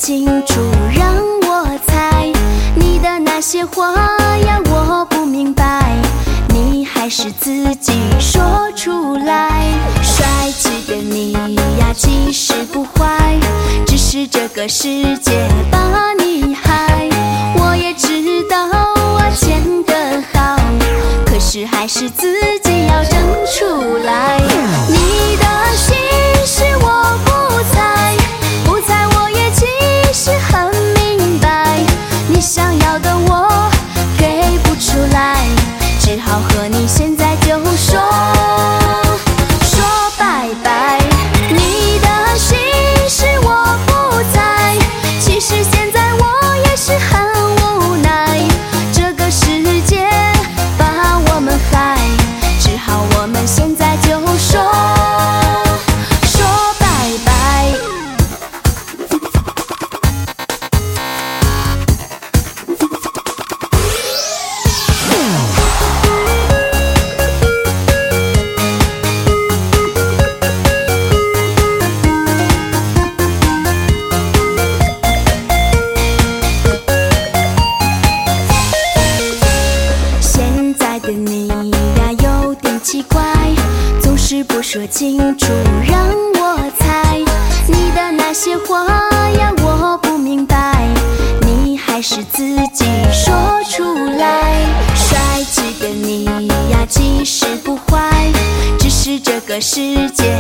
清楚，让我猜你的那些话呀，我不明白，你还是自己说出来。帅气的你呀，其实不坏，只是这个世界把你害。我也知道啊，欠得好，可是还是自己要争出来。你的心事我不猜，不猜我也其实很明白，你想要的我给不出来，只好和你现在就说拜拜。你的心事我不猜，其实现在我也是很无奈，这个世界把我们害，只好我们现在就说拜拜。现在的你呀，有点奇怪，总是不说清楚，让我猜你的那些话呀，我不明白，你还是自己说出来。帅气的你呀，其实不坏，只是这个世界